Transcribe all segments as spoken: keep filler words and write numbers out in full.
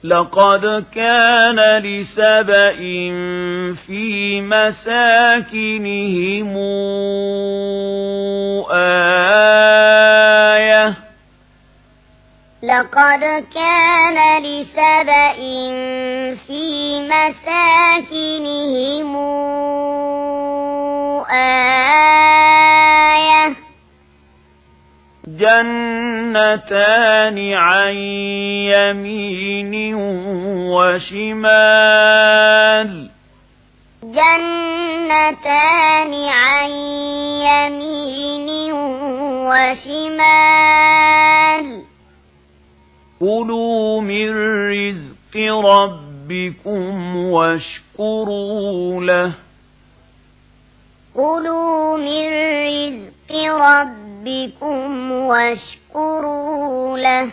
لقد كان لسبإ في مساكنهم آية لقد كان لسبإ في مساكنهم آية جنتان عن يمين وشمال جنتان عن يمين وشمال كلوا من رزق ربكم واشكروا له كلوا من رزق ربكم واشكروا له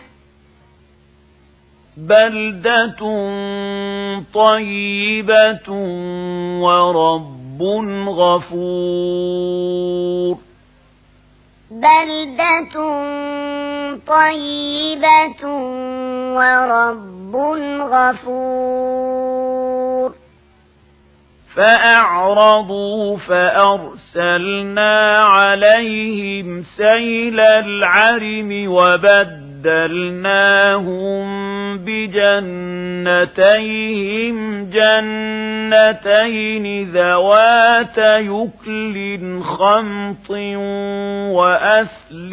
بلدة طيبة ورب غفور بلدة طيبة ورب غفور فأعرضوا فأرسلنا عليهم سيل العرم وبدلناهم بجنتيهم جنتين ذوات يكل خمط وأثل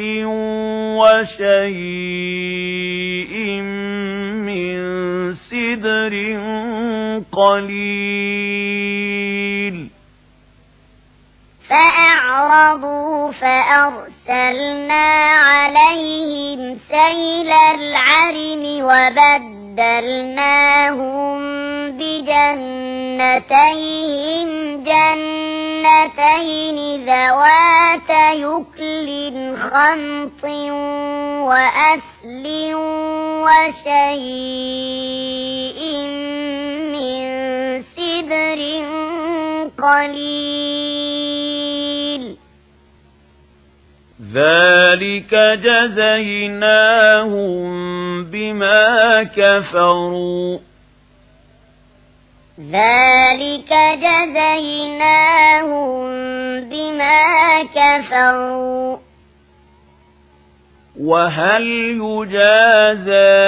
وشيء من سدر قليل فأعرضوا فأرسلنا عليهم سيل العرم وبدلناهم بجنتيهم جنتين ذوات يكل خمط وأثل وشيء من سدر قليل ذلك جزيناهم بما كفروا ذلك جزيناهم بما كفروا وهل يجازى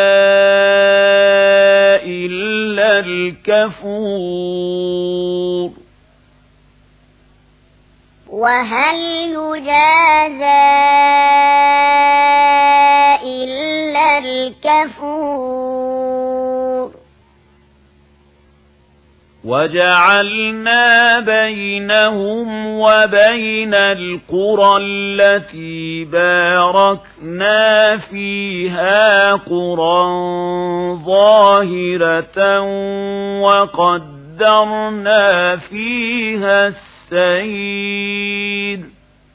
إلا الكفور وهل يجازى إلا الكفور وجعلنا بينهم وبين القرى التي باركنا فيها قرى ظاهرة وقدرنا فيها السير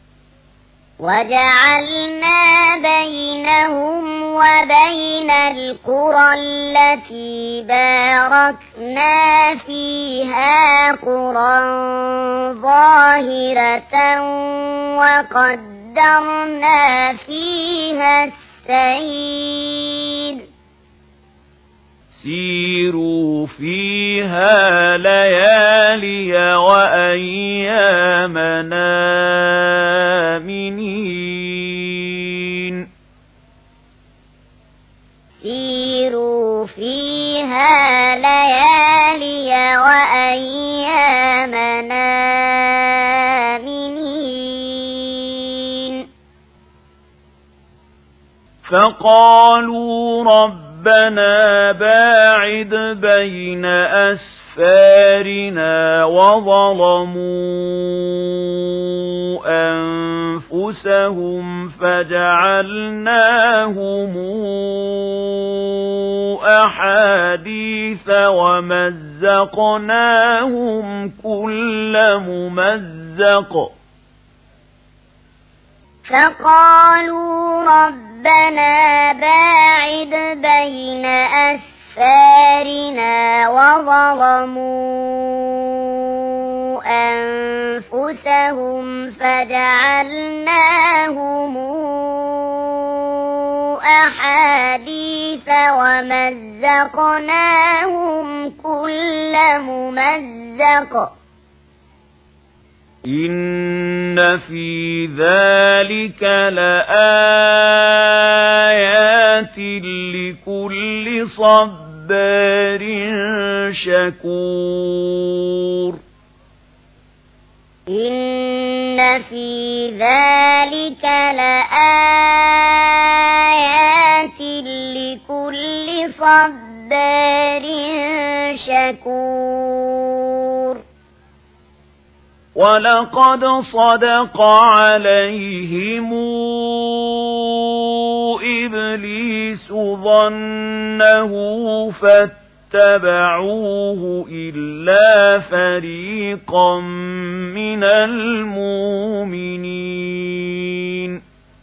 وجعلنا بينهم وبين القرى التي باركنا فيها قرى ظاهرة وقدرنا فيها السير سيروا فيها ليالي وأيامنا آمنين سيروا فيها ليالي وأيامنا آمنين فقالوا رب ربنا باعد بين أسفارنا وظلموا أنفسهم فجعلناهم أحاديث ومزقناهم كل ممزق فقالوا ربنا باعد بين أسفارنا وظلموا أنفسهم فجعلناهم أحاديث ومزقناهم كل ممزق إن في ذلك لآيات لكل صبار شكور إن في ذلك لآيات لكل صبار شكور ولقد صدق عليهم إبليس ظنه فاتبعوه إلا فريقا من المؤمنين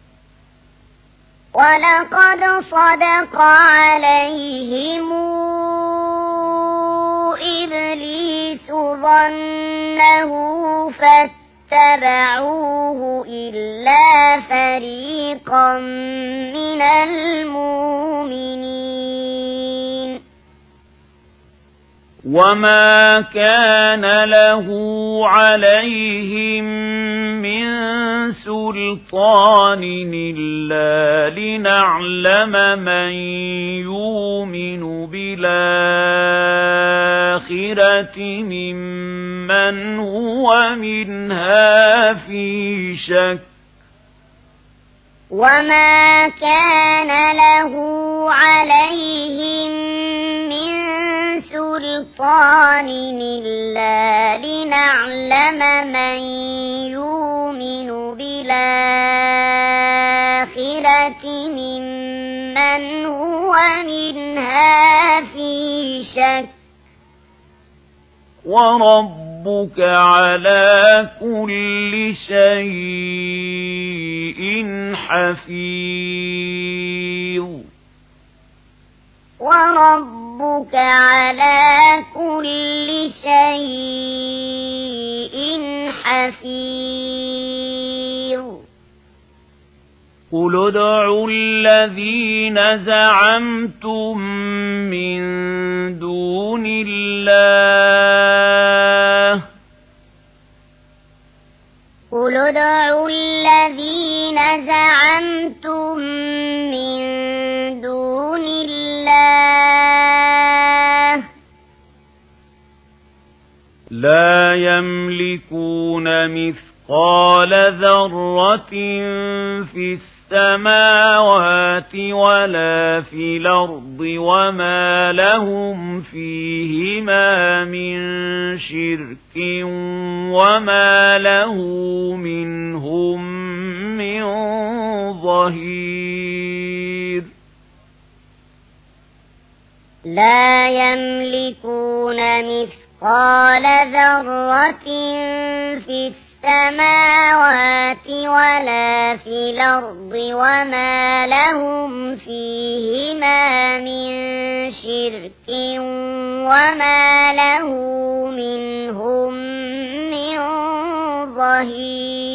ولقد صدق عليهم إبليس ظنه فاتبعوه إلا فريقا من المؤمنين وما كان له عليهم من سلطان إلا لنعلم من يؤمن بالآخرة ممن هو منها في شك وما كان له عليهم من سلطان إلا لنعلم من يؤمن بالآخرة ممن هو منها في شك وربك على كل شيء حفيظ وربك على كل شيء حفيظ قل ادعوا الذين زعمتم من دون الله قل ادعوا الذين زعمتم من دون الله لا يملكون مثقال ذرة في السماوات ولا في الأرض وما لهم فيهما من شرك وما له منهم من ظهير لا يملكون مثقال ذرة في السماوات ولا في الأرض وما لهم فيهما من شرك وما له منهم من ظهير